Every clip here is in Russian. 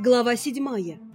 Глава 7.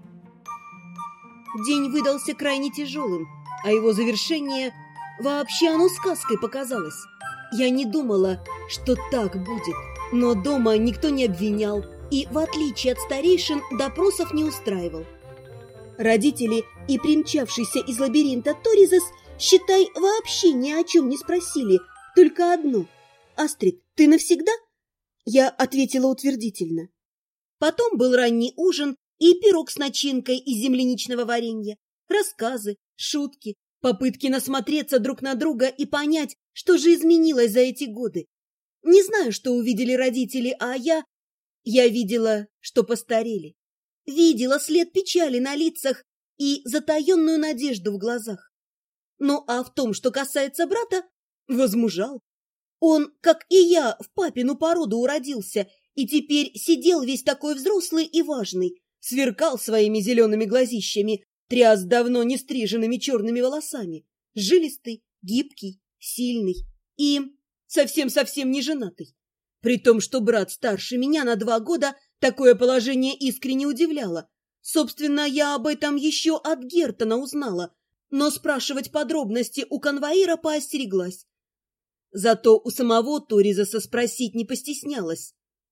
День выдался крайне тяжелым, а его завершение вообще оно сказкой показалось. Я не думала, что так будет, но дома никто не обвинял и, в отличие от старейшин, допросов не устраивал. Родители и примчавшийся из лабиринта Торизас, считай, вообще ни о чем не спросили, только одно: «Астрид, ты навсегда?» Я ответила утвердительно. Потом был ранний ужин и пирог с начинкой из земляничного варенья, рассказы, шутки, попытки насмотреться друг на друга и понять, что же изменилось за эти годы. Не знаю, что увидели родители, а я видела, что постарели. Видела след печали на лицах и затаенную надежду в глазах. Ну а в том, что касается брата, возмужал. Он, как и я, в папину породу уродился и теперь сидел весь такой взрослый и важный, сверкал своими зелеными глазищами, тряс давно не стриженными черными волосами, жилистый, гибкий, сильный и совсем-совсем не женатый. При том, что брат старше меня на 2 года, такое положение искренне удивляло. Собственно, я об этом еще от Гертона узнала, но спрашивать подробности у конвоира поостереглась. Зато у самого Торизаса спросить не постеснялась.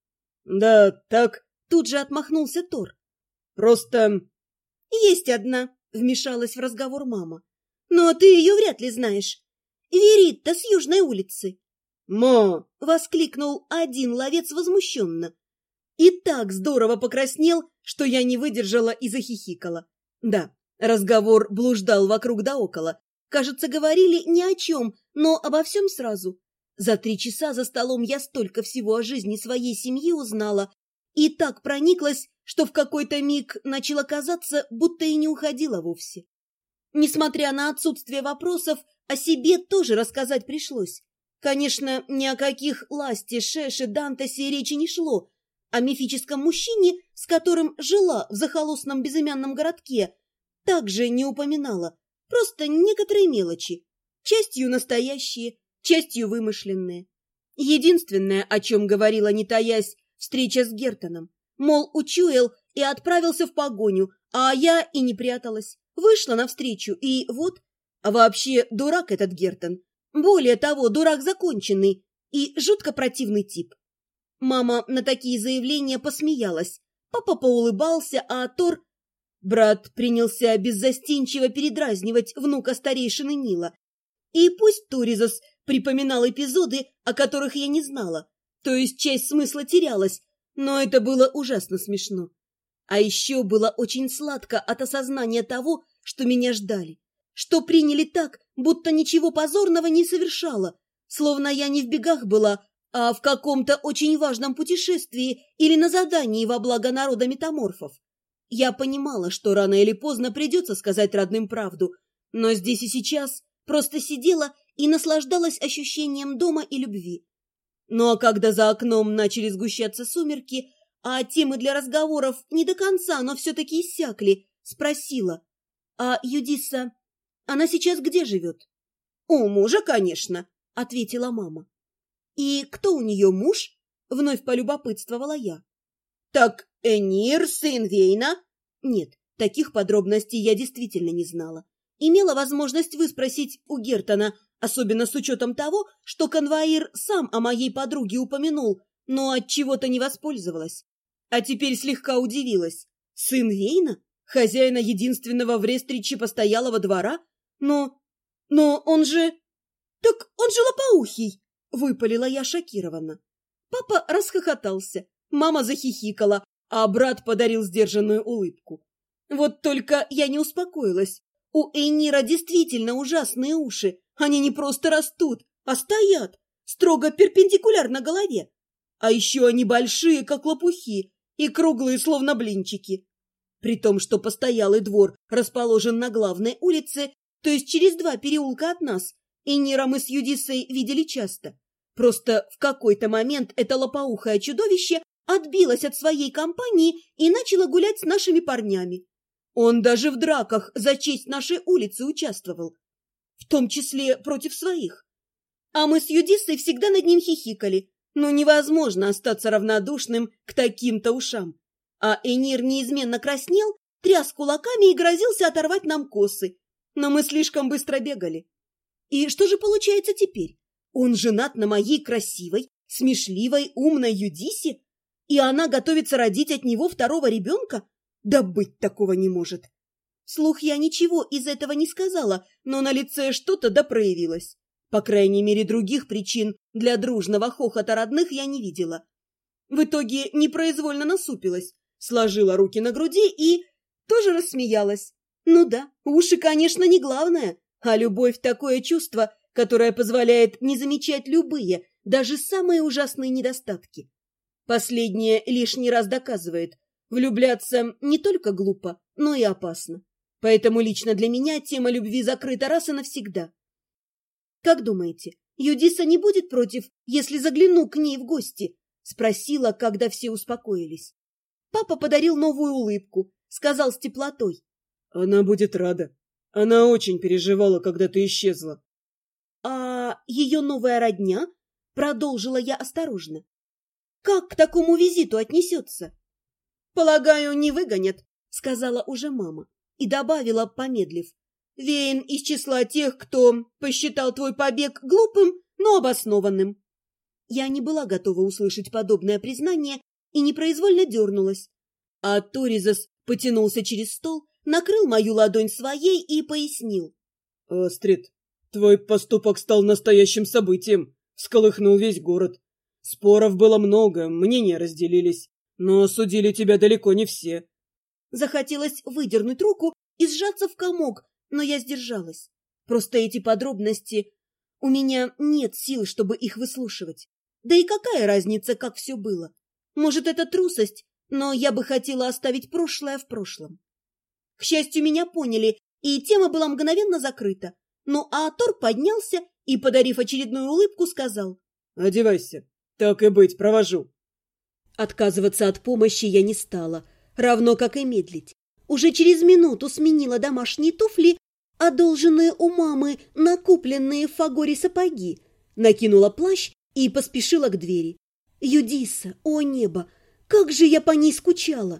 «Да так», — тут же отмахнулся Тор. «Просто...» «Есть одна», — вмешалась в разговор мама. «Но ты ее вряд ли знаешь. Веритта с Южной улицы». «Ма!» — воскликнул один ловец возмущенно. И так здорово покраснел, что я не выдержала и захихикала. Да, разговор блуждал вокруг да около. Кажется, говорили ни о чем, но обо всем сразу. За 3 часа за столом я столько всего о жизни своей семьи узнала и так прониклась, что в какой-то миг начало казаться, будто и не уходила вовсе. Несмотря на отсутствие вопросов, о себе тоже рассказать пришлось. Конечно, ни о каких Ласте, Шеше, Дантесе речи не шло. О мифическом мужчине, с которым жила в захолустном безымянном городке, также не упоминала. Просто некоторые мелочи, частью настоящие, частью вымышленные. Единственное, о чем говорила, не таясь, встреча с Гертоном. Мол, учуял и отправился в погоню, а я и не пряталась. Вышла навстречу, и вот... А вообще, дурак этот Гертон. Более того, дурак законченный и жутко противный тип. Мама на такие заявления посмеялась, папа поулыбался, а Тор... Брат принялся беззастенчиво передразнивать внука старейшины Нила. И пусть Торизас припоминал эпизоды, о которых я не знала, то есть часть смысла терялась, но это было ужасно смешно. А еще было очень сладко от осознания того, что меня ждали, что приняли так, будто ничего позорного не совершала, словно я не в бегах была, а в каком-то очень важном путешествии или на задании во благо народа метаморфов. Я понимала, что рано или поздно придется сказать родным правду, но здесь и сейчас просто сидела и наслаждалась ощущением дома и любви. Ну а когда за окном начали сгущаться сумерки, а темы для разговоров не до конца, но все-таки иссякли, спросила: «А Юдисса, она сейчас где живет?» «У мужа, конечно», — ответила мама. «И кто у нее муж?» — вновь полюбопытствовала я. «Так Энир, сын Вейна?» Нет, таких подробностей я действительно не знала. Имела возможность выспросить у Гертона, особенно с учетом того, что конвоир сам о моей подруге упомянул, но от чего-то не воспользовалась. А теперь слегка удивилась. Сын Вейна? Хозяина единственного в Рестриче постоялого двора? Но он же... Так он же лопоухий! Выпалила я шокированно. Папа расхохотался, мама захихикала, а брат подарил сдержанную улыбку. Вот только я не успокоилась. У Эйнира действительно ужасные уши. Они не просто растут, а стоят, строго перпендикулярно голове. А еще они большие, как лопухи, и круглые, словно блинчики. При том, что постоялый двор расположен на главной улице, то есть через 2 переулка от нас, Эйнира мы с Юдиссой видели часто. Просто в какой-то момент это лопоухое чудовище отбилось от своей компании и начало гулять с нашими парнями. Он даже в драках за честь нашей улицы участвовал, в том числе против своих. А мы с Юдиссой всегда над ним хихикали, но невозможно остаться равнодушным к таким-то ушам. А Энир неизменно краснел, тряс кулаками и грозился оторвать нам косы. Но мы слишком быстро бегали. И что же получается теперь? Он женат на моей красивой, смешливой, умной Юдисе, и она готовится родить от него второго ребенка? Да быть такого не может. Вслух я ничего из этого не сказала, но на лице что-то да проявилось. По крайней мере, других причин для дружного хохота родных я не видела. В итоге непроизвольно насупилась, сложила руки на груди и тоже рассмеялась. Ну да, уши, конечно, не главное, а любовь — такое чувство, которое позволяет не замечать любые, даже самые ужасные недостатки. Последнее лишний раз доказывает, влюбляться не только глупо, но и опасно. Поэтому лично для меня тема любви закрыта раз и навсегда. «Как думаете, Юдиса не будет против, если загляну к ней в гости?» — спросила, когда все успокоились. Папа подарил новую улыбку, сказал с теплотой. «Она будет рада. Она очень переживала, когда ты исчезла». «А ее новая родня?» — продолжила я осторожно. «Как к такому визиту отнесется?» «Полагаю, не выгонят», — сказала уже мама и добавила, помедлив. «Вейн из числа тех, кто посчитал твой побег глупым, но обоснованным». Я не была готова услышать подобное признание и непроизвольно дернулась. А Торизас потянулся через стол, накрыл мою ладонь своей и пояснил. «Астрид, твой поступок стал настоящим событием, всколыхнул весь город. Споров было много, мнения разделились, но судили тебя далеко не все». Захотелось выдернуть руку и сжаться в комок, но я сдержалась. Просто эти подробности... У меня нет сил, чтобы их выслушивать. Да и какая разница, как все было? Может, это трусость, но я бы хотела оставить прошлое в прошлом. К счастью, меня поняли, и тема была мгновенно закрыта. Но Аатор поднялся и, подарив очередную улыбку, сказал: «Одевайся, так и быть, провожу». Отказываться от помощи я не стала, равно как и медлить. Уже через минуту сменила домашние туфли, одолженные у мамы на купленные в Фагоре сапоги, накинула плащ и поспешила к двери. Юдиса, о небо, как же я по ней скучала!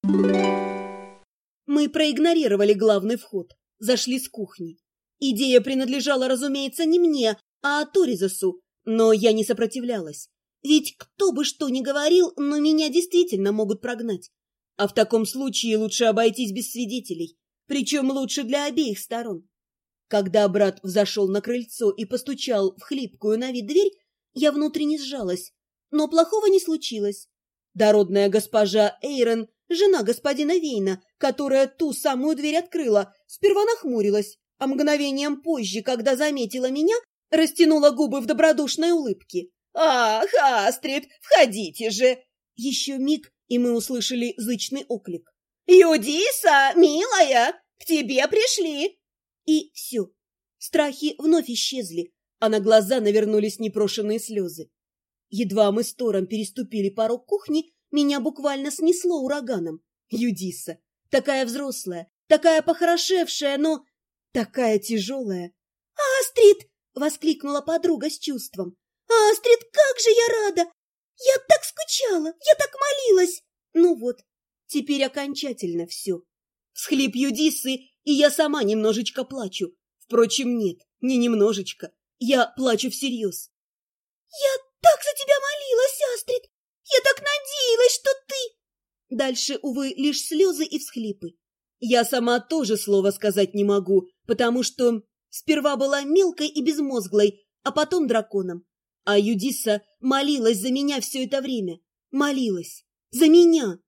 Мы проигнорировали главный вход, зашли с кухни. Идея принадлежала, разумеется, не мне, а Торизасу, но я не сопротивлялась. Ведь кто бы что ни говорил, но меня действительно могут прогнать. А в таком случае лучше обойтись без свидетелей, причем лучше для обеих сторон. Когда брат взошел на крыльцо и постучал в хлипкую на вид дверь, я внутренне сжалась, но плохого не случилось. Дородная госпожа Эйрон, жена господина Вейна, которая ту самую дверь открыла, сперва нахмурилась, а мгновением позже, когда заметила меня, растянула губы в добродушной улыбке. «Ах, Астрид, входите же!» Еще миг, и мы услышали зычный оклик. «Юдиса, милая, к тебе пришли!» И все. Страхи вновь исчезли, а на глаза навернулись непрошенные слезы. Едва мы с Тором переступили порог кухни, меня буквально снесло ураганом. Юдиса, такая взрослая, такая похорошевшая, но такая тяжелая. «Астрид!» — воскликнула подруга с чувством. «Астрид, как же я рада! Я так скучала, я так молилась!» Ну вот, теперь окончательно все. Всхлип Юдисы, и я сама немножечко плачу. Впрочем, нет, не немножечко. Я плачу всерьез. «Я так за тебя молилась, Астрид! Я так надеялась, что ты...» Дальше, увы, лишь слезы и всхлипы. Я сама тоже слова сказать не могу, потому что сперва была мелкой и безмозглой, а потом драконом. А Юдиса молилась за меня все это время. Молилась. За меня.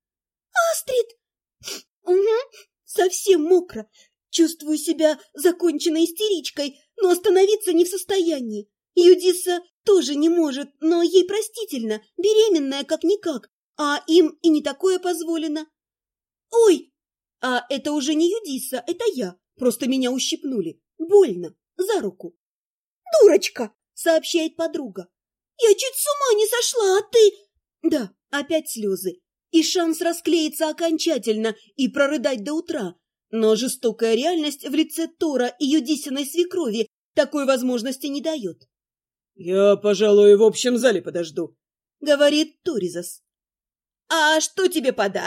«Астрид!» «Угу, совсем мокро. Чувствую себя законченной истеричкой, но остановиться не в состоянии. Юдиса тоже не может, но ей простительно, беременная как-никак, а им и не такое позволено. Ой, а это уже не Юдиса, это я, просто меня ущипнули, больно, за руку. «Дурочка!» — сообщает подруга. «Я чуть с ума не сошла, а ты...» Да, опять слезы. И шанс расклеиться окончательно и прорыдать до утра. Но жестокая реальность в лице Тора и Юдисиной свекрови такой возможности не дает. «Я, пожалуй, в общем зале подожду», — говорит Торизас. «А что тебе подать?» —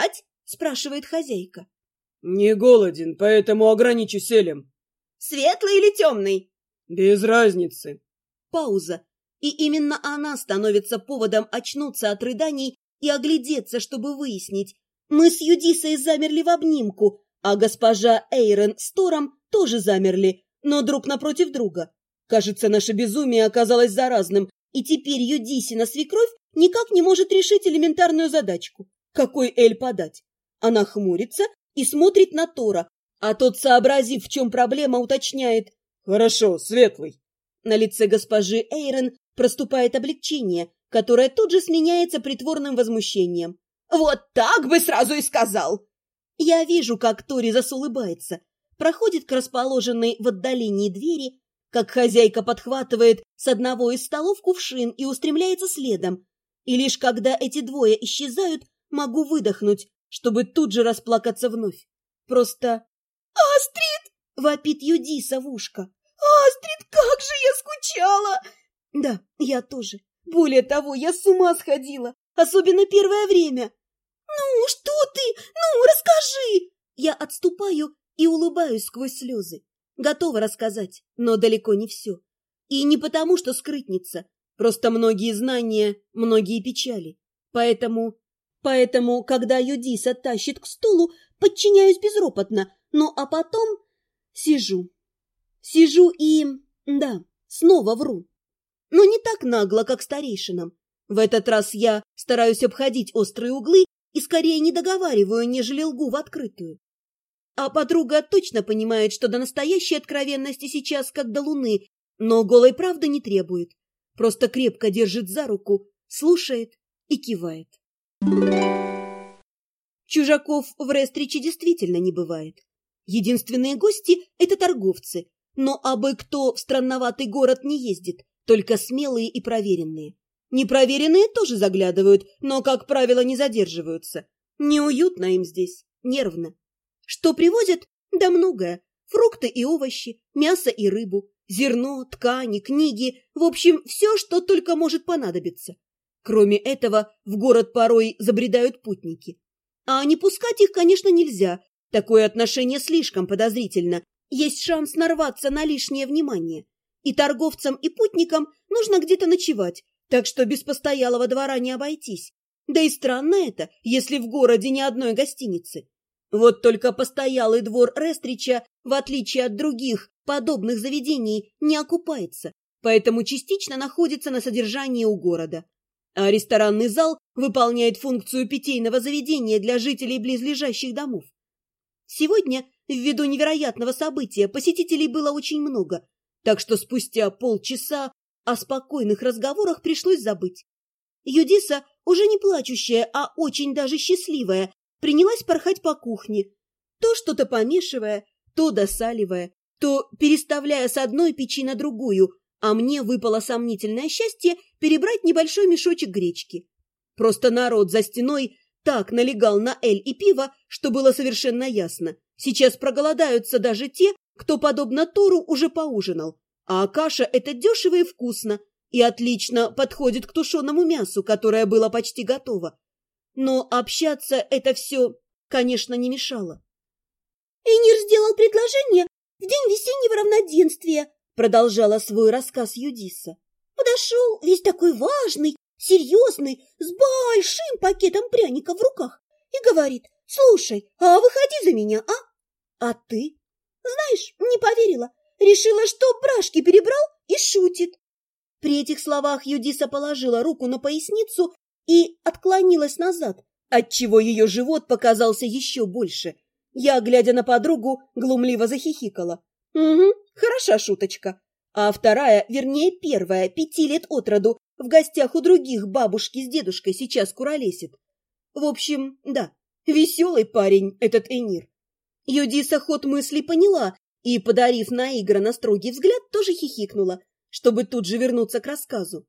спрашивает хозяйка. Не голоден, поэтому ограничусь элем. Светлый или темный? Без разницы. Пауза. И именно она становится поводом очнуться от рыданий и оглядеться, чтобы выяснить. Мы с Юдисой замерли в обнимку, а госпожа Эйрен с Тором тоже замерли, но друг напротив друга. Кажется, наше безумие оказалось заразным, и теперь Юдисина свекровь никак не может решить элементарную задачку. Какой эль подать? Она хмурится и смотрит на Тора, а тот, сообразив, в чем проблема, уточняет: «Хорошо, светлый». На лице госпожи Эйрен проступает облегчение, которое тут же сменяется притворным возмущением. «Вот так бы сразу и сказал!» Я вижу, как Торизас улыбается, проходит к расположенной в отдалении двери, как хозяйка подхватывает с одного из столов кувшин и устремляется следом. И лишь когда эти двое исчезают, могу выдохнуть, чтобы тут же расплакаться вновь. Просто «Астрид!» — вопит Юдиса в ушко. «Астрид, как же я скучала!» Да, я тоже. Более того, я с ума сходила, особенно первое время. «Ну, что ты? Ну, расскажи!» Я отступаю и улыбаюсь сквозь слезы. Готова рассказать, но далеко не все. И не потому, что скрытница, просто многие знания, многие печали. Поэтому, когда Юдиса тащит к стулу, подчиняюсь безропотно, а потом сижу. Сижу и, да, снова вру. Но не так нагло, как старейшинам. В этот раз я стараюсь обходить острые углы и скорее не договариваю, нежели лгу в открытую. А подруга точно понимает, что до настоящей откровенности сейчас как до луны, но голой правды не требует. Просто крепко держит за руку, слушает и кивает. Чужаков в Рестриче действительно не бывает. Единственные гости – это торговцы, но абы кто в странноватый город не ездит, только смелые и проверенные. Непроверенные тоже заглядывают, но, как правило, не задерживаются. Неуютно им здесь, нервно. Что привозят? Да многое. Фрукты и овощи, мясо и рыбу, зерно, ткани, книги, в общем, все, что только может понадобиться. Кроме этого, в город порой забредают путники. А не пускать их, конечно, нельзя. Такое отношение слишком подозрительно. Есть шанс нарваться на лишнее внимание. И торговцам, и путникам нужно где-то ночевать, так что без постоялого двора не обойтись. Да и странно это, если в городе ни одной гостиницы. Вот только постоялый двор Рестрича, в отличие от других подобных заведений, не окупается, поэтому частично находится на содержании у города. А ресторанный зал выполняет функцию питейного заведения для жителей близлежащих домов. Сегодня, ввиду невероятного события, посетителей было очень много, так что спустя полчаса о спокойных разговорах пришлось забыть. Юдиса, уже не плачущая, а очень даже счастливая, принялась порхать по кухне, то что-то помешивая, то досаливая, то переставляя с одной печи на другую, а мне выпало сомнительное счастье перебрать небольшой мешочек гречки. Просто народ за стеной так налегал на эль и пиво, что было совершенно ясно. Сейчас проголодаются даже те, кто, подобно Тору, уже поужинал. А каша – это дешево и вкусно, и отлично подходит к тушеному мясу, которое было почти готово. Но общаться это все, конечно, не мешало. «Энир сделал предложение в день весеннего равноденствия», продолжала свой рассказ Юдиса. «Подошел весь такой важный, серьезный, с большим пакетом пряников в руках и говорит: слушай, а выходи за меня, а? А ты? Знаешь, не поверила, решила, что брашки перебрал и шутит». При этих словах Юдиса положила руку на поясницу и отклонилась назад, отчего ее живот показался еще больше. Я, глядя на подругу, глумливо захихикала. «Угу, хороша шуточка». А вторая, вернее первая, 5 лет от роду, в гостях у других бабушки с дедушкой сейчас куролесит. В общем, да, веселый парень этот Энир. Юдиса ход мысли поняла и, подарив наигранно строгий взгляд, тоже хихикнула, чтобы тут же вернуться к рассказу.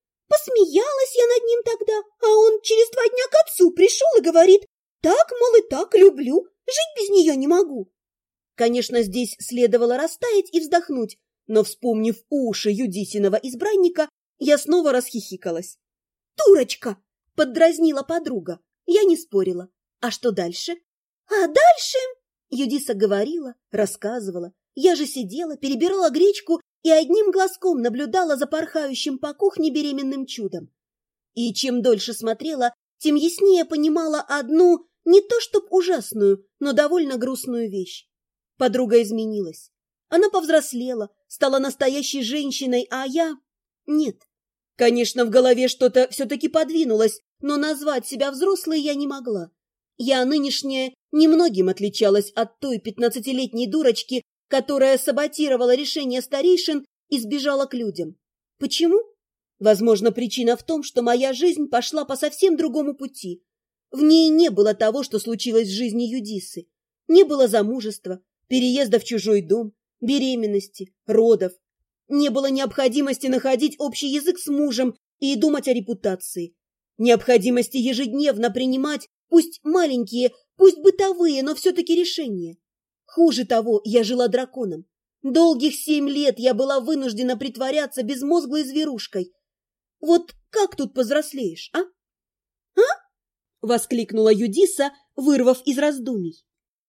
Посмеялась я над ним тогда, а он через 2 дня к отцу пришел и говорит: так, мол, и так люблю, жить без нее не могу. Конечно, здесь следовало растаять и вздохнуть, но, вспомнив уши Юдисиного избранника, я снова расхихикалась. «Дурочка!» — поддразнила подруга. Я не спорила. А что дальше? А дальше... Юдиса говорила, рассказывала. Я же сидела, перебирала гречку и одним глазком наблюдала за порхающим по кухне беременным чудом. И чем дольше смотрела, тем яснее понимала одну, не то чтоб ужасную, но довольно грустную вещь. Подруга изменилась. Она повзрослела, стала настоящей женщиной, а я... Нет. Конечно, в голове что-то все-таки подвинулось, но назвать себя взрослой я не могла. Я нынешняя немногим отличалась от той 15-летней дурочки, которая саботировала решение старейшин и сбежала к людям. Почему? Возможно, причина в том, что моя жизнь пошла по совсем другому пути. В ней не было того, что случилось в жизни Юдисы. Не было замужества, переезда в чужой дом, беременности, родов. Не было необходимости находить общий язык с мужем и думать о репутации. Необходимости ежедневно принимать, пусть маленькие, пусть бытовые, но все-таки решения. Хуже того, я жила драконом. Долгих 7 лет я была вынуждена притворяться безмозглой зверушкой. Вот как тут повзрослеешь, а? А? Воскликнула Юдиса, вырвав из раздумий.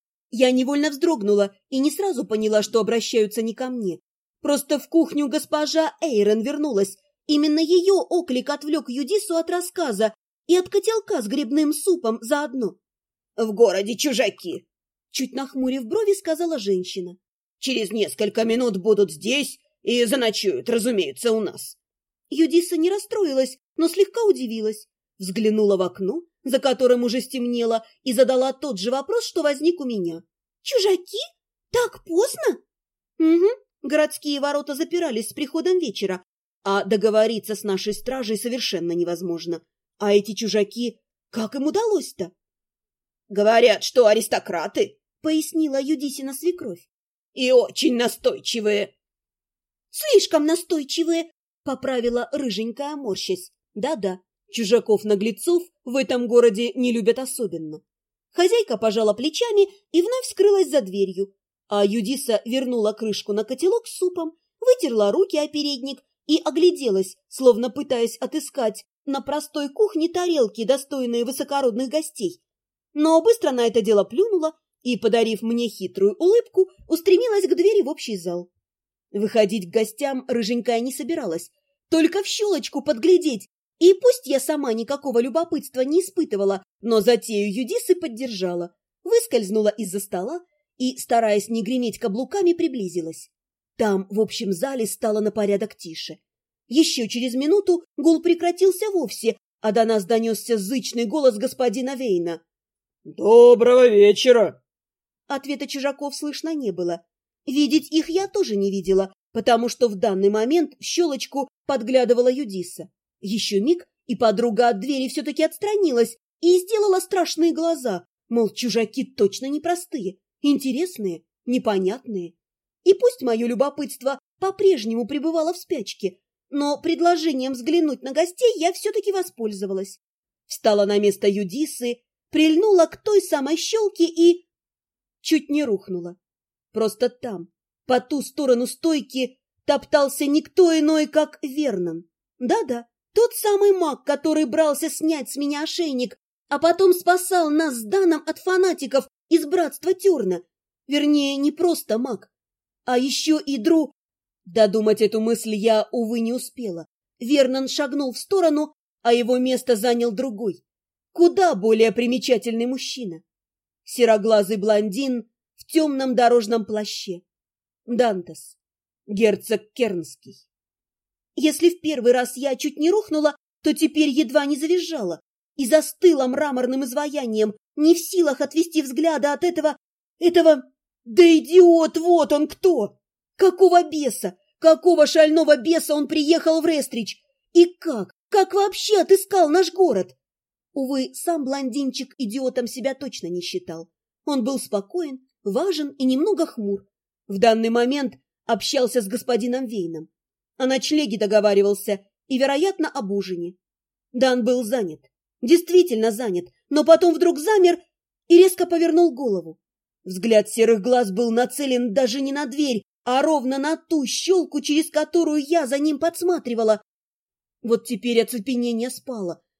Я невольно вздрогнула и не сразу поняла, что обращаются не ко мне. Просто в кухню госпожа Эйрон вернулась. Именно ее оклик отвлек Юдису от рассказа и от котелка с грибным супом заодно. «В городе чужаки!» Чуть нахмурив брови, сказала женщина. «Через несколько минут будут здесь и заночуют, разумеется, у нас». Юдиса не расстроилась, но слегка удивилась. Взглянула в окно, за которым уже стемнело, и задала тот же вопрос, что возник у меня. «Чужаки? Так поздно?» «Угу. Городские ворота запирались с приходом вечера, а договориться с нашей стражей совершенно невозможно. А эти чужаки, как им удалось-то?» «Говорят, что аристократы», — пояснила Юдисина свекровь. «И очень настойчивые». «Слишком настойчивые», — поправила рыженькая, морщась. «Да-да, чужаков-наглецов в этом городе не любят особенно». Хозяйка пожала плечами и вновь скрылась за дверью, а Юдиса вернула крышку на котелок с супом, вытерла руки о передник и огляделась, словно пытаясь отыскать на простой кухне тарелки, достойные высокородных гостей. Но быстро на это дело плюнула и, подарив мне хитрую улыбку, устремилась к двери в общий зал. Выходить к гостям рыженькая не собиралась, только в щелочку подглядеть, и пусть я сама никакого любопытства не испытывала, но затею Юдисы поддержала, выскользнула из-за стола и, стараясь не греметь каблуками, приблизилась. Там, в общем зале, стало на порядок тише. Еще через минуту гул прекратился вовсе, а до нас донесся зычный голос господина Вейна. «Доброго вечера!» Ответа чужаков слышно не было. Видеть их я тоже не видела, потому что в данный момент в щелочку подглядывала Юдиса. Еще миг, и подруга от двери все-таки отстранилась и сделала страшные глаза, мол, чужаки точно непростые, интересные, непонятные. И пусть мое любопытство по-прежнему пребывало в спячке, но предложением взглянуть на гостей я все-таки воспользовалась. Встала на место Юдисы, прильнула к той самой щелке и... чуть не рухнула. Просто там, по ту сторону стойки, топтался никто иной, как Вернон. Да-да, тот самый маг, который брался снять с меня ошейник, а потом спасал нас с Даном от фанатиков из братства Терна. Вернее, не просто маг, а еще и Додумать эту мысль я, увы, не успела. Вернон шагнул в сторону, а его место занял другой, куда более примечательный мужчина. Сероглазый блондин в темном дорожном плаще. Дантес, герцог Кернский. Если в первый раз я чуть не рухнула, то теперь едва не завизжала и застыла мраморным изваянием, не в силах отвести взгляда от этого... Да идиот, вот он кто! Какого беса, какого шального беса он приехал в Рестрич? И как вообще отыскал наш город? Увы, сам блондинчик идиотом себя точно не считал. Он был спокоен, важен и немного хмур. В данный момент общался с господином Вейном. О ночлеге договаривался и, вероятно, об ужине. Дан был занят, действительно занят, но потом вдруг замер и резко повернул голову. Взгляд серых глаз был нацелен даже не на дверь, а ровно на ту щелку, через которую я за ним подсматривала. Вот теперь оцепенение спало.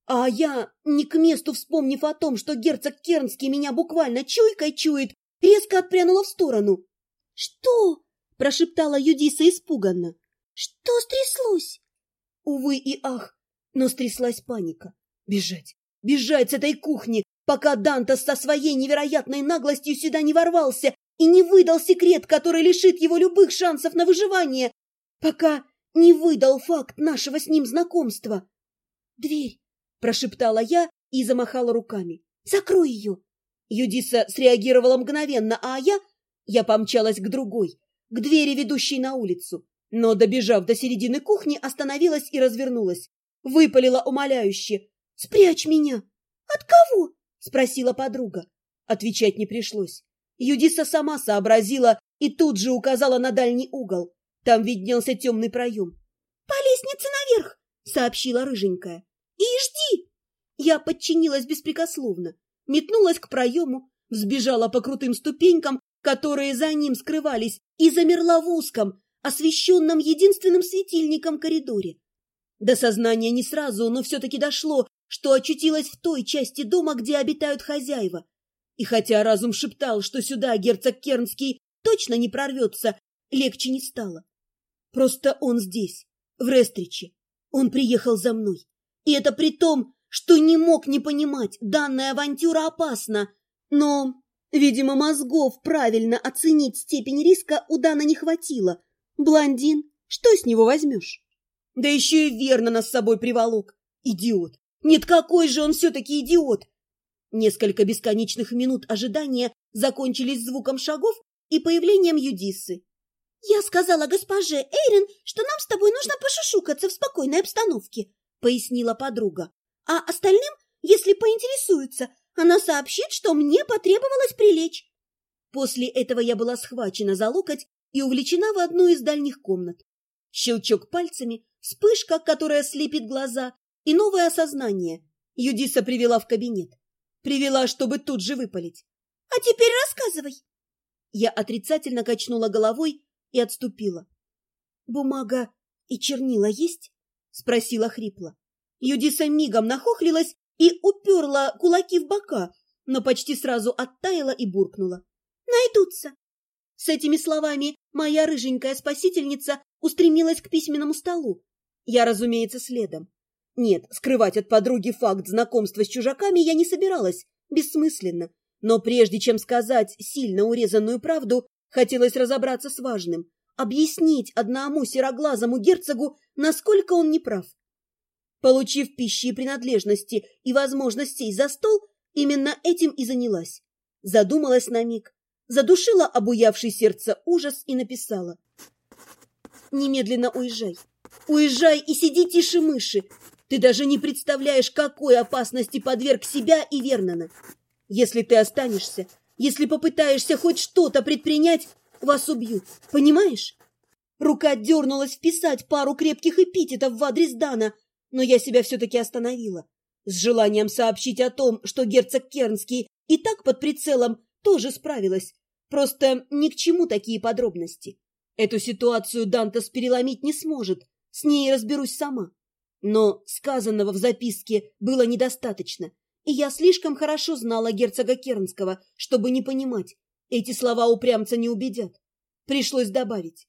А я, не к месту вспомнив о том, что герцог Кернский меня буквально чуйкой чует, резко отпрянула в сторону. «Что?» – прошептала Юдиса испуганно. «Что стряслось?» Увы и ах, но стряслась паника. Бежать, бежать с этой кухни, пока Дантес со своей невероятной наглостью сюда не ворвался и не выдал секрет, который лишит его любых шансов на выживание, пока не выдал факт нашего с ним знакомства. «Дверь!» – прошептала я и замахала руками. «Закрой ее!» Юдиса среагировала мгновенно, а я помчалась к другой, к двери, ведущей на улицу. Но, добежав до середины кухни, остановилась и развернулась. Выпалила умоляюще: «Спрячь меня!» «От кого?» – спросила подруга. Отвечать не пришлось. Юдиса сама сообразила и тут же указала на дальний угол. Там виднелся темный проем. «По лестнице наверх!» – сообщила рыженькая. «И жди!» Я подчинилась беспрекословно, метнулась к проему, взбежала по крутым ступенькам, которые за ним скрывались, и замерла в узком, освещенном единственным светильником коридоре. До сознания не сразу, но все-таки дошло, что очутилась в той части дома, где обитают хозяева. И хотя разум шептал, что сюда герцог Кернский точно не прорвется, легче не стало. Просто он здесь, в Рестриче. Он приехал за мной. И это при том, что не мог не понимать, данная авантюра опасна. Но, видимо, мозгов правильно оценить степень риска у Дана не хватило. Блондин, что с него возьмешь? Да еще и верно нас с собой приволок. Идиот. Нет, какой же он все-таки идиот. Несколько бесконечных минут ожидания закончились звуком шагов и появлением Юдисы. «Я сказала госпоже Эйрин, что нам с тобой нужно пошушукаться в спокойной обстановке», — пояснила подруга. «А остальным, если поинтересуются, она сообщит, что мне потребовалось прилечь». После этого я была схвачена за локоть и увлечена в одну из дальних комнат. Щелчок пальцами, вспышка, которая слепит глаза, и новое осознание. Юдиса привела в кабинет. Привела, чтобы тут же выпалить. «А теперь рассказывай». Я отрицательно качнула головой и отступила. «Бумага и чернила есть?» — спросила хрипло. Юдиса мигом нахохлилась и уперла кулаки в бока, но почти сразу оттаяла и буркнула: «Найдутся». С этими словами моя рыженькая спасительница устремилась к письменному столу. Я, разумеется, следом. Нет, скрывать от подруги факт знакомства с чужаками я не собиралась, бессмысленно. Но прежде чем сказать сильно урезанную правду, хотелось разобраться с важным, объяснить одному сероглазому герцогу, насколько он неправ. Получив пищи и принадлежности и возможность сесть за стол, именно этим и занялась. Задумалась на миг, задушила обуявший сердце ужас и написала: «Немедленно уезжай. Уезжай и сиди тише мыши. Ты даже не представляешь, какой опасности подверг себя и Вернона. Если ты останешься, если попытаешься хоть что-то предпринять, вас убьют. Понимаешь?» Рука дернулась вписать пару крепких эпитетов в адрес Дана, но я себя все-таки остановила. С желанием сообщить о том, что герцог Кернский и так под прицелом, тоже справилась. Просто ни к чему такие подробности. Эту ситуацию Дантес переломить не сможет, с ней разберусь сама. Но сказанного в записке было недостаточно, и я слишком хорошо знала герцога Кернского, чтобы не понимать, эти слова упрямца не убедят. Пришлось добавить: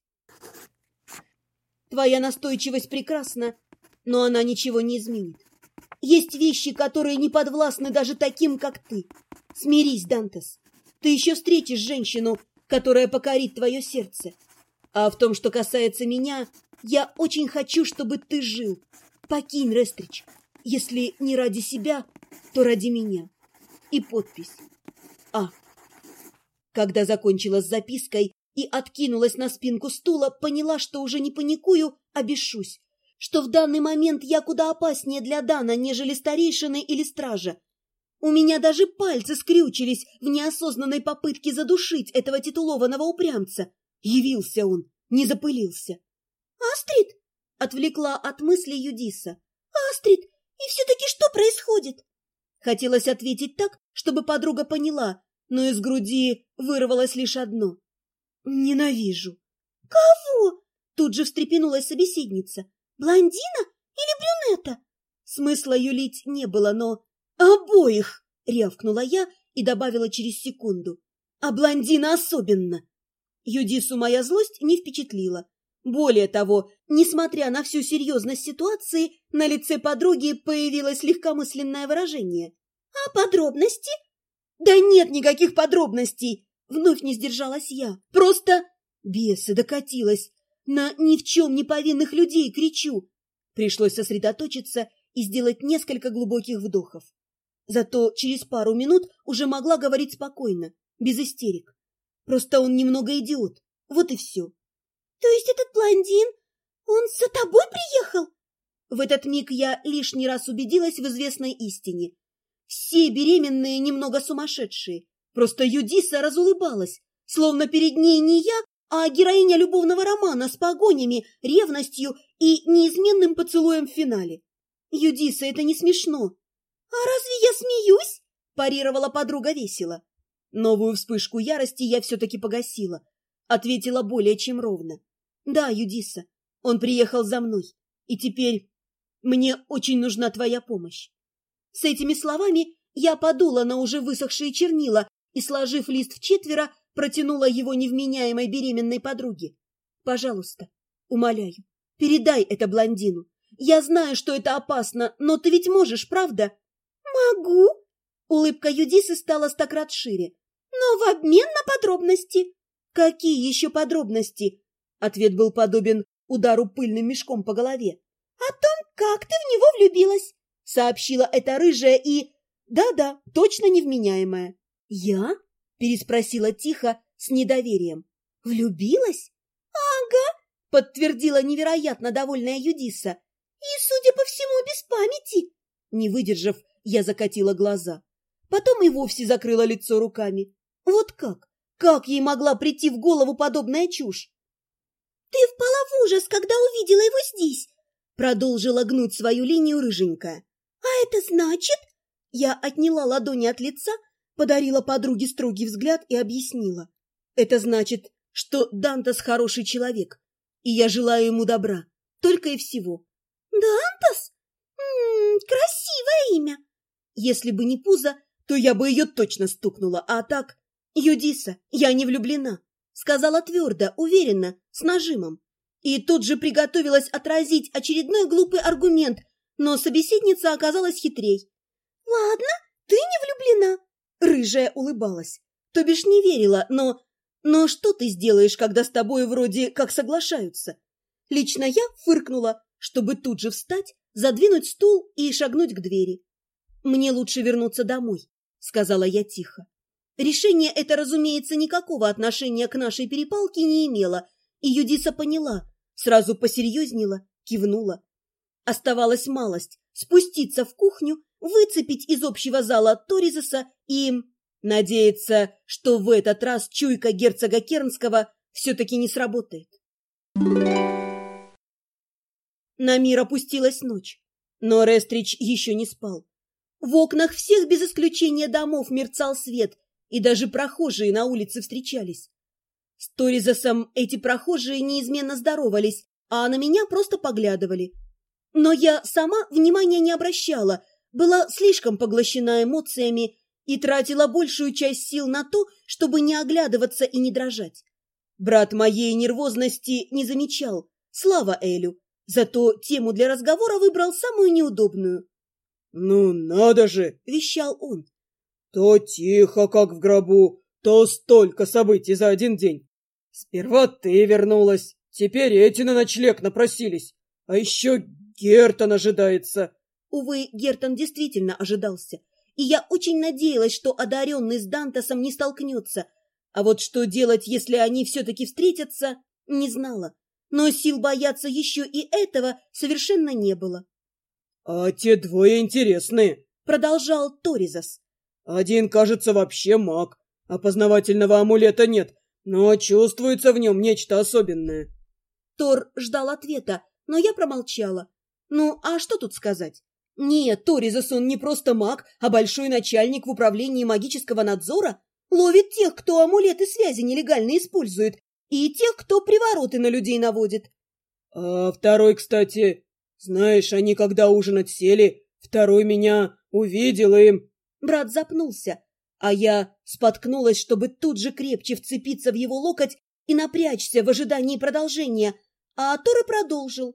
«Твоя настойчивость прекрасна, но она ничего не изменит. Есть вещи, которые не подвластны даже таким, как ты. Смирись, Дантес. Ты еще встретишь женщину, которая покорит твое сердце. А в том, что касается меня, я очень хочу, чтобы ты жил. Покинь Рестрич. Если не ради себя, то ради меня». И подпись: «А». Когда закончила с запиской и откинулась на спинку стула, поняла, что уже не паникую, а бешусь. Что в данный момент я куда опаснее для Дана, нежели старейшины или стража. У меня даже пальцы скрючились в неосознанной попытке задушить этого титулованного упрямца. Явился он, не запылился. «Астрид!» — отвлекла от мысли Юдиса. «Астрид! И все-таки что происходит?» Хотелось ответить так, чтобы подруга поняла, но из груди вырвалось лишь одно: «Ненавижу». «Кого?» — тут же встрепенулась собеседница. «Блондина или брюнета?» Смысла юлить не было, но... «Обоих!» — рявкнула я и добавила через секунду. «А блондина особенно!» Юдису моя злость не впечатлила. Более того, несмотря на всю серьезность ситуации, на лице подруги появилось легкомысленное выражение. «А подробности?» «Да нет никаких подробностей!» Вновь не сдержалась я. «Просто...» Бесы, докатилась. На ни в чем не повинных людей кричу. Пришлось сосредоточиться и сделать несколько глубоких вдохов. Зато через пару минут уже могла говорить спокойно, без истерик. Просто он немного идиот. Вот и все. «То есть этот блондин, он за тобой приехал?» В этот миг я лишний раз убедилась в известной истине. Все беременные немного сумасшедшие. Просто Юдиса разулыбалась, словно перед ней не я, а героиня любовного романа с погонями, ревностью и неизменным поцелуем в финале. «Юдиса, это не смешно». «А разве я смеюсь?» – парировала подруга весело. Новую вспышку ярости я все-таки погасила. Ответила более чем ровно. «Да, Юдиса, он приехал за мной, и теперь мне очень нужна твоя помощь». С этими словами я подула на уже высохшие чернила и, сложив лист вчетверо, протянула его невменяемой беременной подруге. «Пожалуйста, умоляю, передай это блондину. Я знаю, что это опасно, но ты ведь можешь, правда?» «Могу». Улыбка Юдисы стала стократ шире. «Но в обмен на подробности». «Какие еще подробности?» Ответ был подобен удару пыльным мешком по голове. «О том, как ты в него влюбилась», — сообщила эта рыжая и... Да-да, точно невменяемая. «Я?» — переспросила тихо, с недоверием. «Влюбилась?» «Ага», — подтвердила невероятно довольная Юдиса. «И, судя по всему, без памяти». Не выдержав, я закатила глаза. Потом и вовсе закрыла лицо руками. Вот как? Как ей могла прийти в голову подобная чушь? «Ты впала в ужас, когда увидела его здесь», — продолжила гнуть свою линию рыженькая. «А это значит...» Я отняла ладони от лица, подарила подруге строгий взгляд и объяснила. «Это значит, что Дантас хороший человек, и я желаю ему добра, только и всего». «Дантас? Красивое имя». Если бы не пузо, то я бы ее точно стукнула, а так... «Юдиса, я не влюблена», — сказала твердо, уверенно, с нажимом. И тут же приготовилась отразить очередной глупый аргумент, но собеседница оказалась хитрей. «Ладно, ты не влюблена», — рыжая улыбалась. То бишь не верила, но что ты сделаешь, когда с тобой вроде как соглашаются? Лично я фыркнула, чтобы тут же встать, задвинуть стул и шагнуть к двери. «Мне лучше вернуться домой», — сказала я тихо. Решение это, разумеется, никакого отношения к нашей перепалке не имело, и Юдиса поняла, сразу посерьезнела, кивнула. Оставалась малость — спуститься в кухню, выцепить из общего зала Торизеса и... надеяться, что в этот раз чуйка герцога Кернского все-таки не сработает. На мир опустилась ночь, но Рестрич еще не спал. В окнах всех без исключения домов мерцал свет, и даже прохожие на улице встречались. С Торизесом эти прохожие неизменно здоровались, а на меня просто поглядывали. Но я сама внимания не обращала, была слишком поглощена эмоциями и тратила большую часть сил на то, чтобы не оглядываться и не дрожать. Брат моей нервозности не замечал, слава Элю, зато тему для разговора выбрал самую неудобную. «Ну надо же!» — вещал он. «То тихо, как в гробу, то столько событий за один день. Сперва ты вернулась, теперь эти на ночлег напросились, а еще Гертон ожидается». Увы, Гертон действительно ожидался, и я очень надеялась, что одаренный с Дантасом не столкнется, а вот что делать, если они все-таки встретятся, не знала, но сил бояться еще и этого совершенно не было. «А те двое интересные», — продолжал Торизас. «Один, кажется, вообще маг, опознавательного амулета нет, но чувствуется в нем нечто особенное». Тор ждал ответа, но я промолчала. Ну, а что тут сказать? Нет, Торизас он не просто маг, а большой начальник в управлении магического надзора. Ловит тех, кто амулеты связи нелегально использует, и тех, кто привороты на людей наводит. «А второй, кстати, Знаешь, они когда ужинать сели, второй меня увидел и... Брат запнулся, а я споткнулась, чтобы тут же крепче вцепиться в его локоть и напрячься в ожидании продолжения, а Тор и продолжил.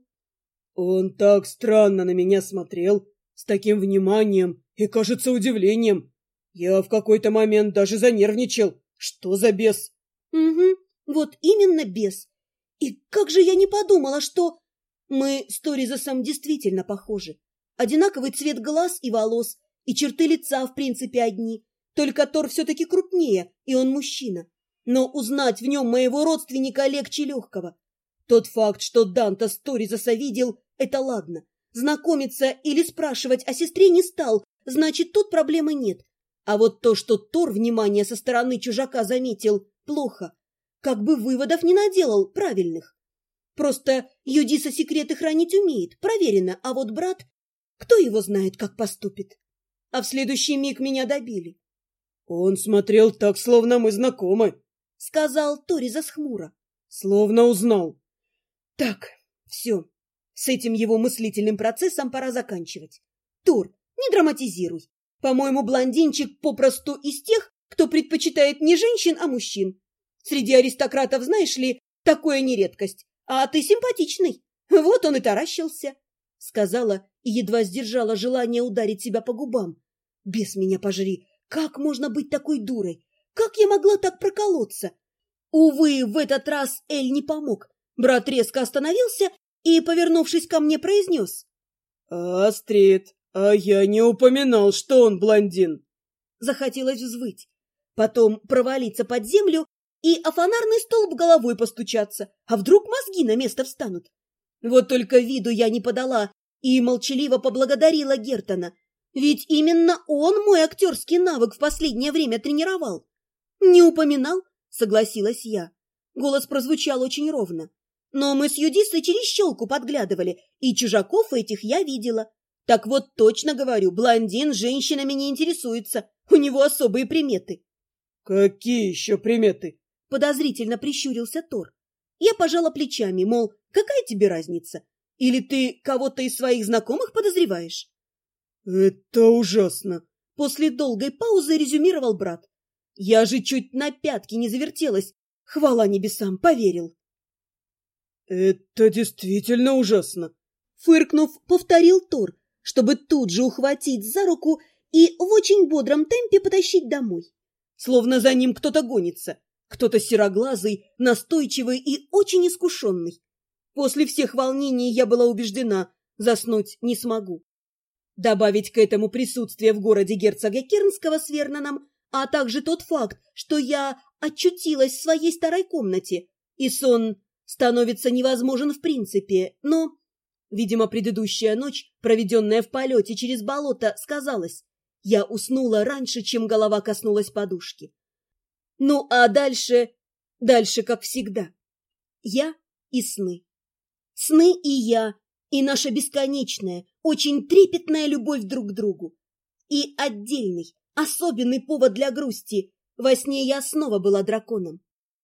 Он так странно на меня смотрел, с таким вниманием и, кажется, удивлением. Я в какой-то момент даже занервничал. Что за бес? Угу, вот именно бес. И как же я не подумала, что... Мы с Торизосом действительно похожи. Одинаковый цвет глаз и волос, и черты лица в принципе одни. Только Тор все-таки крупнее, и он мужчина. Но узнать в нем моего родственника легче легкого. Тот факт, что Дантас Торизоса видел, это ладно. Знакомиться или спрашивать о сестре не стал, значит, тут проблемы нет. А вот то, что Тор внимание со стороны чужака заметил, плохо. Как бы выводов не наделал правильных. Просто Юдиса секреты хранить умеет, проверено, а вот брат, кто его знает, как поступит. А в следующий миг меня добили. Он смотрел так, словно мы знакомы, — сказал Торизос хмуро. Словно узнал. Так, все. С этим его мыслительным процессом пора заканчивать. Тор, не драматизируй. По-моему, блондинчик попросту из тех, кто предпочитает не женщин, а мужчин. Среди аристократов, знаешь ли, такое не редкость. А ты симпатичный. Вот он и таращился, — сказала и едва сдержала желание ударить себя по губам. Бес меня пожри. Как можно быть такой дурой? Как я могла так проколоться? Увы, в этот раз Эль не помог. Брат резко остановился и, повернувшись ко мне, произнес. «Астрид, а я не упоминал, что он блондин». Захотелось взвыть, потом провалиться под землю и о фонарный столб головой постучаться, а вдруг мозги на место встанут. Вот только виду я не подала и молчаливо поблагодарила Гертона, ведь именно он мой актерский навык в последнее время тренировал. «Не упоминал?» — согласилась я. Голос прозвучал очень ровно. Но мы с Юдисой через щелку подглядывали, и чужаков этих я видела. Так вот, точно говорю, блондин женщинами не интересуется, у него особые приметы. «Какие еще приметы?» — подозрительно прищурился Тор. Я пожала плечами, мол, какая тебе разница? Или ты кого-то из своих знакомых подозреваешь? «Это ужасно!» — после долгой паузы резюмировал брат. Я же чуть на пятки не завертелась, хвала небесам, поверил. «Это действительно ужасно!» Фыркнув, повторил Тор, чтобы тут же ухватить за руку и в очень бодром темпе потащить домой. Словно за ним кто-то гонится, кто-то сероглазый, настойчивый и очень искушенный. После всех волнений я была убеждена, заснуть не смогу. Добавить к этому присутствие в городе герцога Кернского с Верноном, а также тот факт, что я очутилась в своей старой комнате, и сон становится невозможен в принципе, но, видимо, предыдущая ночь, проведенная в полете через болото, сказалась. Я уснула раньше, чем голова коснулась подушки. Ну, а дальше как всегда. Я и сны. Сны и я, и наша бесконечная, очень трепетная любовь друг к другу. И отдельный, особенный повод для грусти. Во сне я снова была драконом.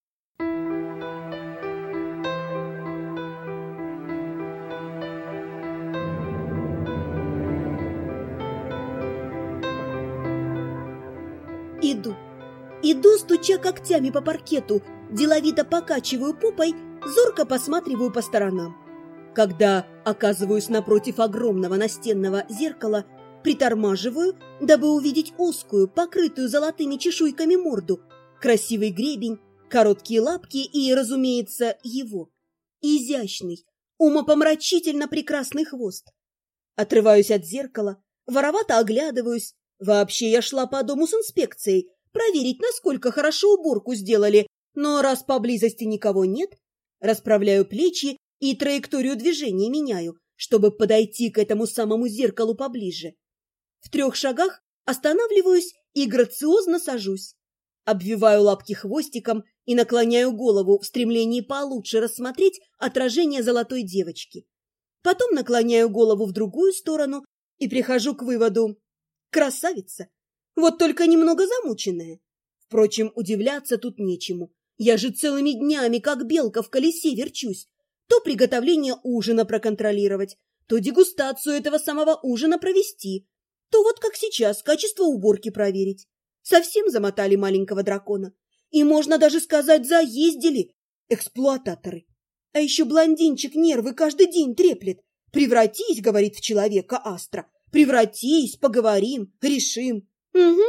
Иду, стуча когтями по паркету, деловито покачиваю попой, зорко посматриваю по сторонам. Когда оказываюсь напротив огромного настенного зеркала, притормаживаю, дабы увидеть узкую, покрытую золотыми чешуйками морду, красивый гребень, короткие лапки и, разумеется, его. Изящный, умопомрачительно прекрасный хвост. Отрываюсь от зеркала, воровато оглядываюсь. Вообще я шла по дому с инспекцией, проверить, насколько хорошо уборку сделали, но раз поблизости никого нет, расправляю плечи и траекторию движения меняю, чтобы подойти к этому самому зеркалу поближе. В 3 шагах останавливаюсь и грациозно сажусь. Обвиваю лапки хвостиком и наклоняю голову в стремлении получше рассмотреть отражение золотой девочки. Потом наклоняю голову в другую сторону и прихожу к выводу: красавица, вот только немного замученная. Впрочем, удивляться тут нечему. Я же целыми днями, как белка в колесе, верчусь. То приготовление ужина проконтролировать, то дегустацию этого самого ужина провести, то вот как сейчас качество уборки проверить. Совсем замотали маленького дракона. И можно даже сказать, заездили эксплуататоры. А еще блондинчик нервы каждый день треплет. «Превратись, — говорит, — в человека, Астра. Превратись, поговорим, решим». Угу,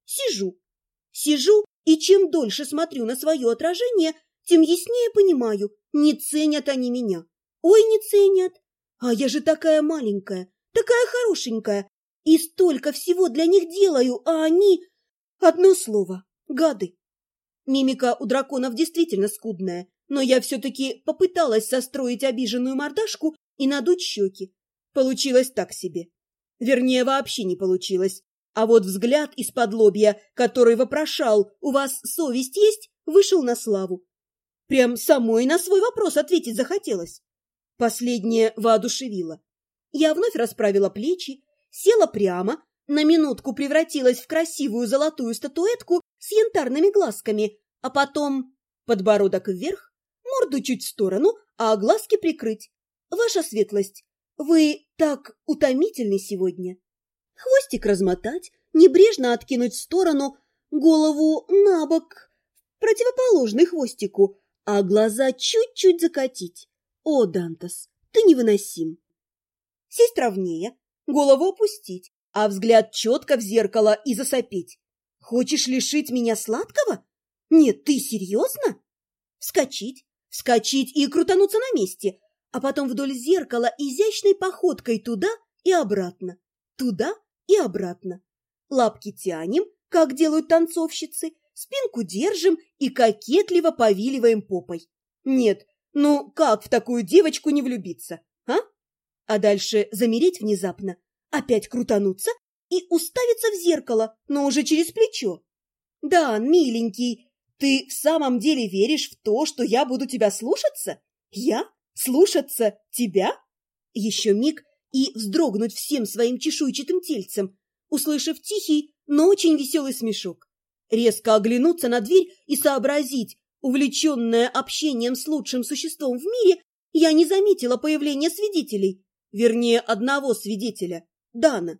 сижу, и чем дольше смотрю на свое отражение, тем яснее понимаю, не ценят они меня. Ой, не ценят. А я же такая маленькая, такая хорошенькая, и столько всего для них делаю, а они... Одно слово — гады. Мимика у драконов действительно скудная, но я все-таки попыталась состроить обиженную мордашку и надуть щеки. Получилось так себе. Вернее, вообще не получилось. А вот взгляд из-под лобья, который вопрошал «У вас совесть есть?», вышел на славу. Прям самой на свой вопрос ответить захотелось. Последнее воодушевило. Я вновь расправила плечи, села прямо, на минутку превратилась в красивую золотую статуэтку с янтарными глазками, а потом подбородок вверх, морду чуть в сторону, а глазки прикрыть. Ваша светлость, вы так утомительны сегодня. Хвостик размотать, небрежно откинуть в сторону, голову на бок, противоположный хвостику, а глаза чуть-чуть закатить. О, Дантас, ты невыносим. Сесть ровнее, голову опустить, а взгляд четко в зеркало и засопеть. Хочешь лишить меня сладкого? Нет, ты серьезно? Вскочить и крутануться на месте, а потом вдоль зеркала изящной походкой туда и обратно, туда и обратно. Лапки тянем, как делают танцовщицы, спинку держим и кокетливо повиливаем попой. Нет, ну как в такую девочку не влюбиться, а? А дальше замереть внезапно, опять крутануться и уставиться в зеркало, но уже через плечо. Да, миленький, ты в самом деле веришь в то, что я буду тебя слушаться? Я? Слушаться тебя? Еще миг и вздрогнуть всем своим чешуйчатым тельцем, услышав тихий, но очень веселый смешок. Резко оглянуться на дверь и сообразить, увлеченная общением с лучшим существом в мире, я не заметила появления свидетелей, вернее, одного свидетеля, Дана.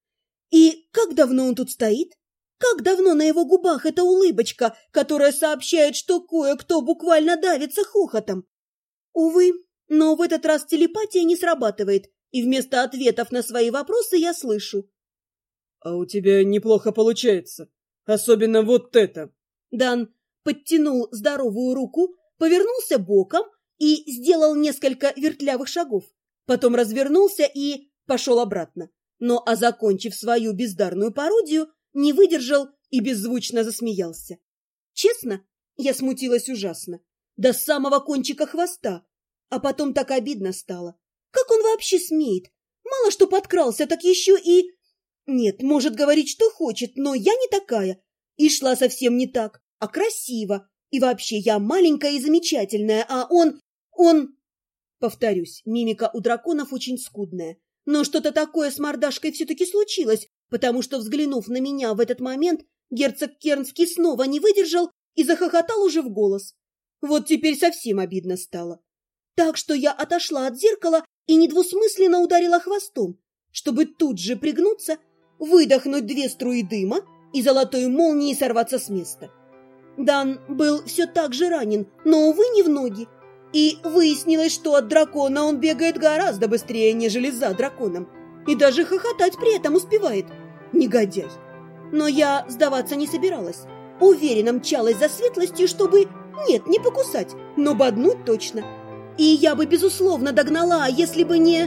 И как давно он тут стоит? Как давно на его губах эта улыбочка, которая сообщает, что кое-кто буквально давится хохотом? Увы, но в этот раз телепатия не срабатывает, и вместо ответов на свои вопросы я слышу. «А у тебя неплохо получается, особенно вот это». Дан подтянул здоровую руку, повернулся боком и сделал несколько вертлявых шагов, потом развернулся и пошел обратно. Но, закончив свою бездарную пародию, не выдержал и беззвучно засмеялся. Честно, я смутилась ужасно, до самого кончика хвоста, а потом так обидно стало. Как он вообще смеет? Мало что подкрался, так еще и... Нет, может говорить, что хочет, но я не такая. И шла совсем не так, а красиво. И вообще я маленькая и замечательная, а он... Повторюсь, мимика у драконов очень скудная. Но что-то такое с мордашкой все-таки случилось, потому что, взглянув на меня в этот момент, герцог Кернский снова не выдержал и захохотал уже в голос. Вот теперь совсем обидно стало. Так что я отошла от зеркала и недвусмысленно ударила хвостом, чтобы тут же пригнуться, выдохнуть 2 струи дыма и золотой молнией сорваться с места. Дан был все так же ранен, но, увы, не в ноги. И выяснилось, что от дракона он бегает гораздо быстрее, нежели за драконом. И даже хохотать при этом успевает. Негодяй. Но я сдаваться не собиралась. Уверенно мчалась за светлостью, чтобы, нет, не покусать, но боднуть точно. И я бы, безусловно, догнала, если бы не...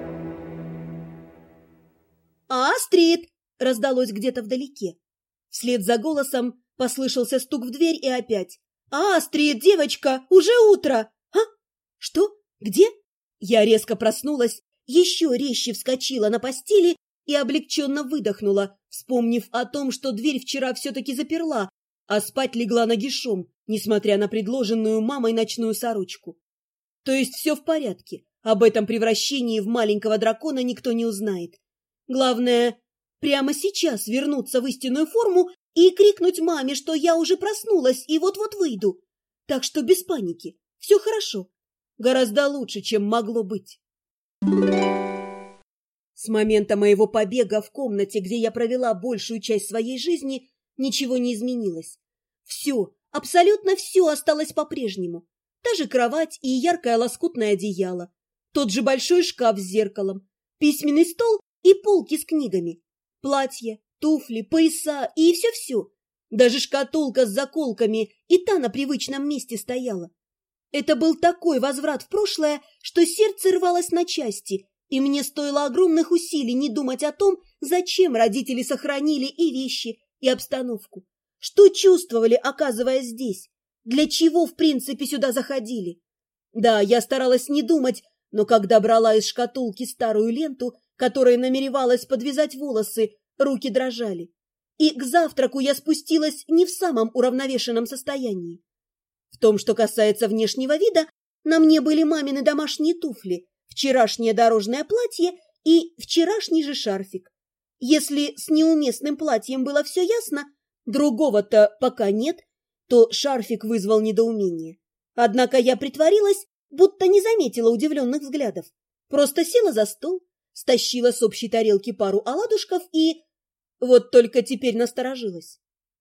«Астрид!» — раздалось где-то вдалеке. Вслед за голосом послышался стук в дверь и опять. «Астрид, девочка, уже утро!» «А? Что? Где?» Я резко проснулась, еще резче вскочила на постели и облегченно выдохнула, вспомнив о том, что дверь вчера все-таки заперла, а спать легла нагишом, несмотря на предложенную мамой ночную сорочку. То есть все в порядке, об этом превращении в маленького дракона никто не узнает. Главное, прямо сейчас вернуться в истинную форму и крикнуть маме, что я уже проснулась и вот-вот выйду. Так что без паники, все хорошо, гораздо лучше, чем могло быть. С момента моего побега в комнате, где я провела большую часть своей жизни, ничего не изменилось. Все, абсолютно все осталось по-прежнему. Та же кровать и яркое лоскутное одеяло, тот же большой шкаф с зеркалом, письменный стол и полки с книгами, платья, туфли, пояса и все-все. Даже шкатулка с заколками и та на привычном месте стояла. Это был такой возврат в прошлое, что сердце рвалось на части, и мне стоило огромных усилий не думать о том, зачем родители сохранили и вещи, и обстановку. Что чувствовали, оказываясь здесь? Для чего, в принципе, сюда заходили? Да, я старалась не думать, но когда брала из шкатулки старую ленту, которой намеревалась подвязать волосы, руки дрожали. И к завтраку я спустилась не в самом уравновешенном состоянии. В том, что касается внешнего вида, на мне были мамины домашние туфли, вчерашнее дорожное платье и вчерашний же шарфик. Если с неуместным платьем было все ясно, другого-то пока нет, то шарфик вызвал недоумение. Однако я притворилась, будто не заметила удивленных взглядов. Просто села за стол, стащила с общей тарелки пару оладушков и... Вот только теперь насторожилась.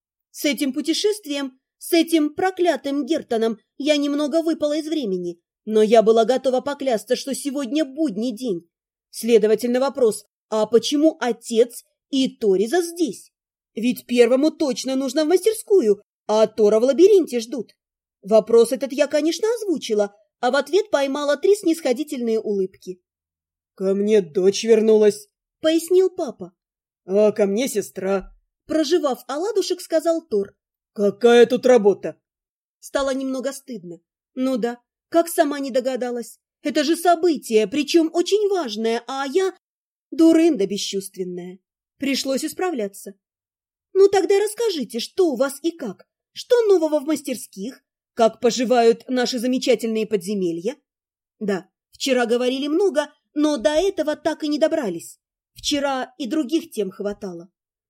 С этим путешествием, с этим проклятым Гертоном я немного выпала из времени, но я была готова поклясться, что сегодня будний день. Следовательно, вопрос, а почему отец и Ториза здесь? Ведь первому точно нужно в мастерскую, а Тора в лабиринте ждут. Вопрос этот я, конечно, озвучила, а в ответ поймала 3 снисходительные улыбки. — Ко мне дочь вернулась, — пояснил папа. — а ко мне сестра. Прожевав оладушек, сказал Тор. — Какая тут работа? Стало немного стыдно. Ну да, как сама не догадалась. Это же событие, причем очень важное, а я дурында бесчувственная. Пришлось исправляться. Ну тогда расскажите, что у вас и как? Что нового в мастерских? Как поживают наши замечательные подземелья? Да, вчера говорили много, но до этого так и не добрались. Вчера и других тем хватало.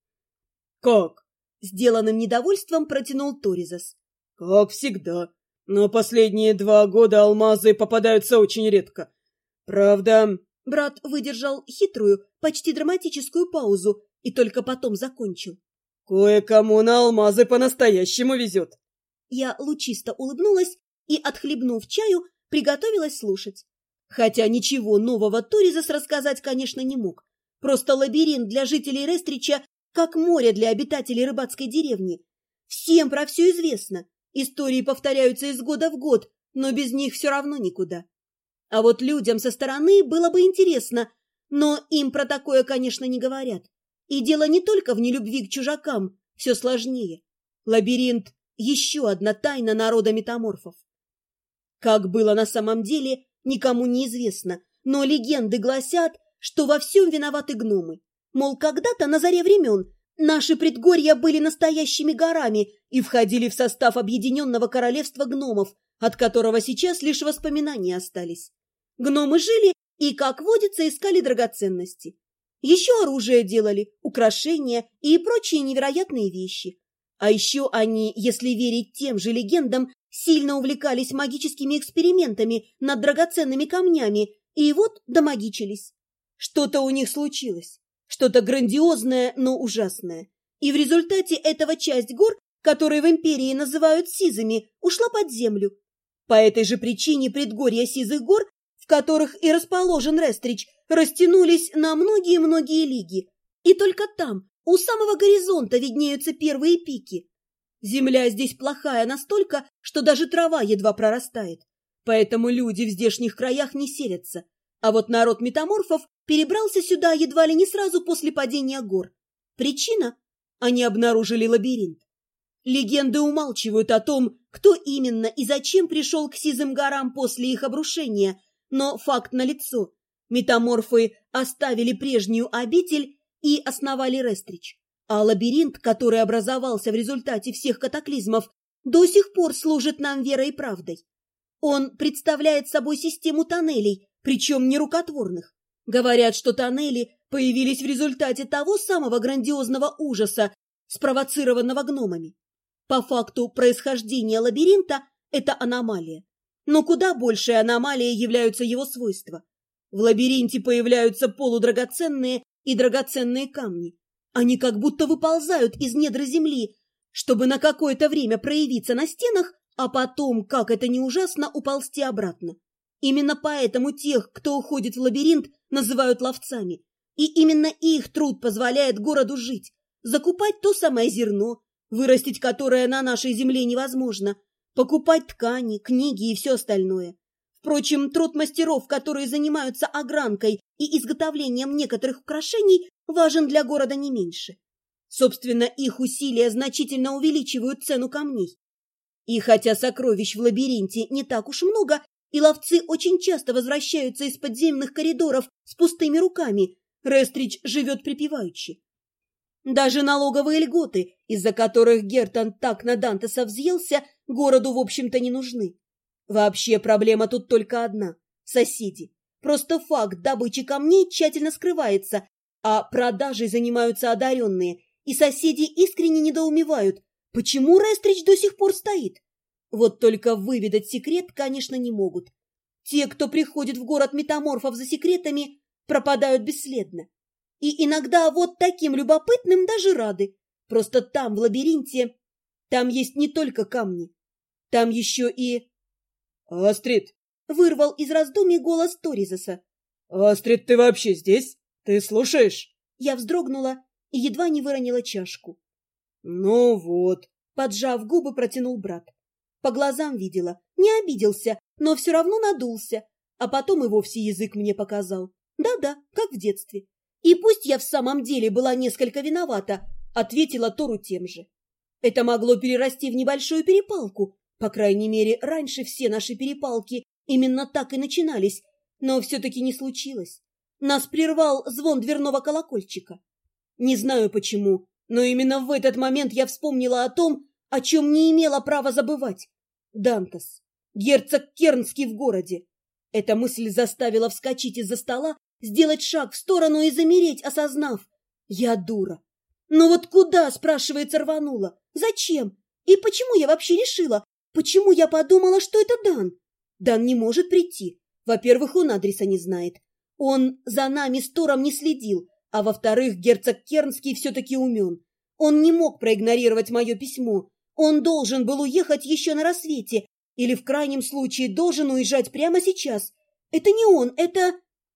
Как? Сделанным недовольством протянул Торизас. Как всегда. Но последние 2 года алмазы попадаются очень редко. Правда... Брат выдержал хитрую, почти драматическую паузу и только потом закончил. Кое-кому на алмазы по-настоящему везет. Я лучисто улыбнулась и, отхлебнув чаю, приготовилась слушать. Хотя ничего нового Торизас рассказать, конечно, не мог. Просто лабиринт для жителей Рестрича, как море для обитателей рыбацкой деревни. Всем про все известно. Истории повторяются из года в год, но без них все равно никуда. А вот людям со стороны было бы интересно, но им про такое, конечно, не говорят. И дело не только в нелюбви к чужакам, все сложнее. Лабиринт – еще одна тайна народа метаморфов. Как было на самом деле, никому не известно, но легенды гласят, что во всем виноваты гномы. Мол, когда-то на заре времен наши предгорья были настоящими горами и входили в состав объединенного королевства гномов, от которого сейчас лишь воспоминания остались. Гномы жили и, как водится, искали драгоценности. Еще оружие делали, украшения и прочие невероятные вещи. А еще они, если верить тем же легендам, сильно увлекались магическими экспериментами над драгоценными камнями и вот домагичились. Что-то у них случилось, что-то грандиозное, но ужасное. И в результате этого часть гор, которые в империи называют Сизыми, ушла под землю. По этой же причине предгорья Сизых гор, в которых и расположен Рестрич, растянулись на многие-многие лиги. И только там, у самого горизонта, виднеются первые пики. Земля здесь плохая настолько, что даже трава едва прорастает. Поэтому люди в здешних краях не селятся. А вот народ метаморфов перебрался сюда едва ли не сразу после падения гор. Причина? Они обнаружили лабиринт. Легенды умалчивают о том, кто именно и зачем пришел к Сизым горам после их обрушения, но факт налицо. Метаморфы оставили прежнюю обитель и основали Рестрич. А лабиринт, который образовался в результате всех катаклизмов, до сих пор служит нам верой и правдой. Он представляет собой систему тоннелей, причем не рукотворных. Говорят, что тоннели появились в результате того самого грандиозного ужаса, спровоцированного гномами. По факту происхождения лабиринта это аномалия. Но куда большей аномалией являются его свойства. В лабиринте появляются полудрагоценные и драгоценные камни. Они как будто выползают из недр земли, чтобы на какое-то время проявиться на стенах, а потом, как это ни ужасно, уползти обратно. Именно поэтому тех, кто уходит в лабиринт, называют ловцами. И именно их труд позволяет городу жить, закупать то самое зерно, вырастить которое на нашей земле невозможно, покупать ткани, книги и все остальное. Впрочем, труд мастеров, которые занимаются огранкой и изготовлением некоторых украшений, важен для города не меньше. Собственно, их усилия значительно увеличивают цену камней. И хотя сокровищ в лабиринте не так уж много, и ловцы очень часто возвращаются из подземных коридоров с пустыми руками, Рестридж живет припеваючи. Даже налоговые льготы, из-за которых Гертон так на Дантеса взъелся, городу, в общем-то, не нужны. Вообще проблема тут только одна – соседи. Просто факт добычи камней тщательно скрывается, а продажей занимаются одаренные, и соседи искренне недоумевают, почему Рестридж до сих пор стоит. Вот только выведать секрет, конечно, не могут. Те, кто приходит в город метаморфов за секретами, пропадают бесследно. И иногда вот таким любопытным даже рады. Просто там, в лабиринте, там есть не только камни, там еще и... «Астрид!» — вырвал из раздумий голос Торизоса. «Астрид, ты вообще здесь? Ты слушаешь?» Я вздрогнула и едва не выронила чашку. «Ну вот», — поджав губы, протянул брат. По глазам видела, не обиделся, но все равно надулся, а потом и вовсе язык мне показал. Да-да, как в детстве. И пусть я в самом деле была несколько виновата, ответила Тору тем же. Это могло перерасти в небольшую перепалку. По крайней мере, раньше все наши перепалки именно так и начинались, но все-таки не случилось. Нас прервал звон дверного колокольчика. Не знаю почему, но именно в этот момент я вспомнила о том, о чем не имела права забывать. Дантес, герцог Кернский в городе. Эта мысль заставила вскочить из-за стола, сделать шаг в сторону и замереть, осознав. Я дура. Но вот куда, спрашивается, рванула? Зачем? И почему я вообще решила? Почему я подумала, что это Дан? Дан не может прийти. Во-первых, он адреса не знает. Он за нами с Тором не следил. А во-вторых, герцог Кернский все-таки умен. Он не мог проигнорировать мое письмо. Он должен был уехать еще на рассвете. Или в крайнем случае должен уезжать прямо сейчас. Это не он, это...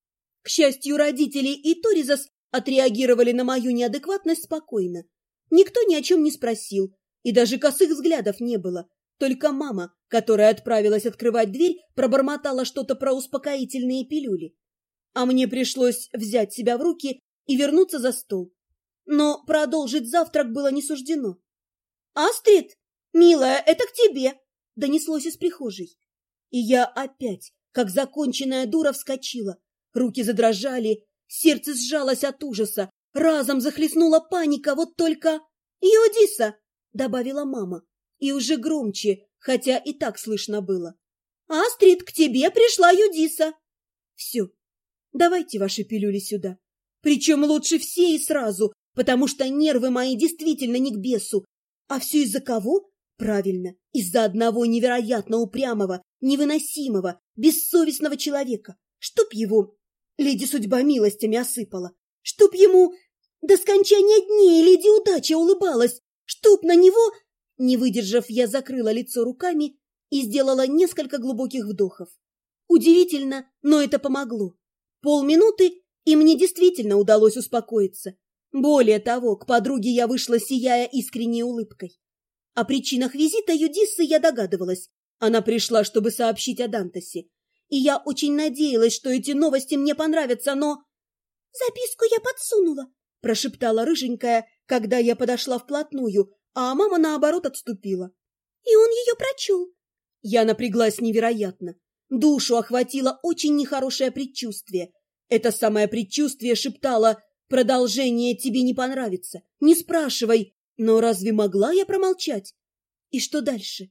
К счастью, родители и Торизос отреагировали на мою неадекватность спокойно. Никто ни о чем не спросил. И даже косых взглядов не было. Только мама, которая отправилась открывать дверь, пробормотала что-то про успокоительные пилюли. А мне пришлось взять себя в руки и вернуться за стол. Но продолжить завтрак было не суждено. «Астрид, милая, это к тебе!» — донеслось из прихожей. И я опять, как законченная дура, вскочила. Руки задрожали, сердце сжалось от ужаса. Разом захлестнула паника, вот только... «Юдиса!» — добавила мама. И уже громче, хотя и так слышно было. «Астрид, к тебе пришла Юдиса!» «Все, давайте ваши пилюли сюда. Причем лучше все и сразу, потому что нервы мои действительно не к бесу. А все из-за кого? Правильно, из-за одного невероятно упрямого, невыносимого, бессовестного человека. Чтоб его леди судьба милостями осыпала. Чтоб ему до скончания дней леди удача улыбалась. Чтоб на него... Не выдержав, я закрыла лицо руками и сделала несколько глубоких вдохов. Удивительно, но это помогло. Полминуты, и мне действительно удалось успокоиться. Более того, к подруге я вышла, сияя искренней улыбкой. О причинах визита Юдиссы я догадывалась. Она пришла, чтобы сообщить о Дантесе. И я очень надеялась, что эти новости мне понравятся, но... «Записку я подсунула», — прошептала рыженькая, когда я подошла вплотную, а мама, наоборот, отступила. «И он ее прочел». Я напряглась невероятно. Душу охватило очень нехорошее предчувствие. Это самое предчувствие шептало: «Продолжение тебе не понравится. Не спрашивай». Но разве могла я промолчать? И что дальше?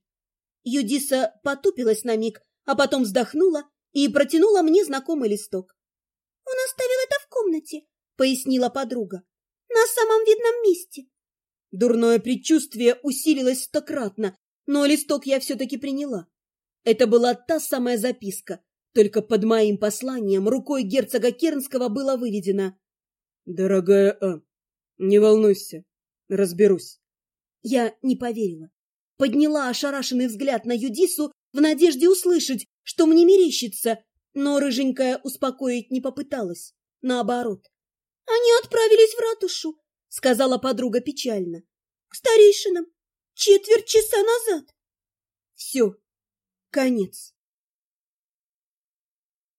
Юдиса потупилась на миг, а потом вздохнула и протянула мне знакомый листок. «Он оставил это в комнате», — пояснила подруга. «На самом видном месте». Дурное предчувствие усилилось стократно, но листок я все-таки приняла. Это была та самая записка, Только под моим посланием рукой герцога Кернского было выведено: «Дорогая А, не волнуйся, разберусь». Я не поверила. Подняла ошарашенный взгляд на Юдису в надежде услышать, что мне мерещится, но рыженькая успокоить не попыталась. Наоборот. «Они отправились в ратушу», — сказала подруга печально. «К старейшинам. 1/4 часа назад». Все, конец.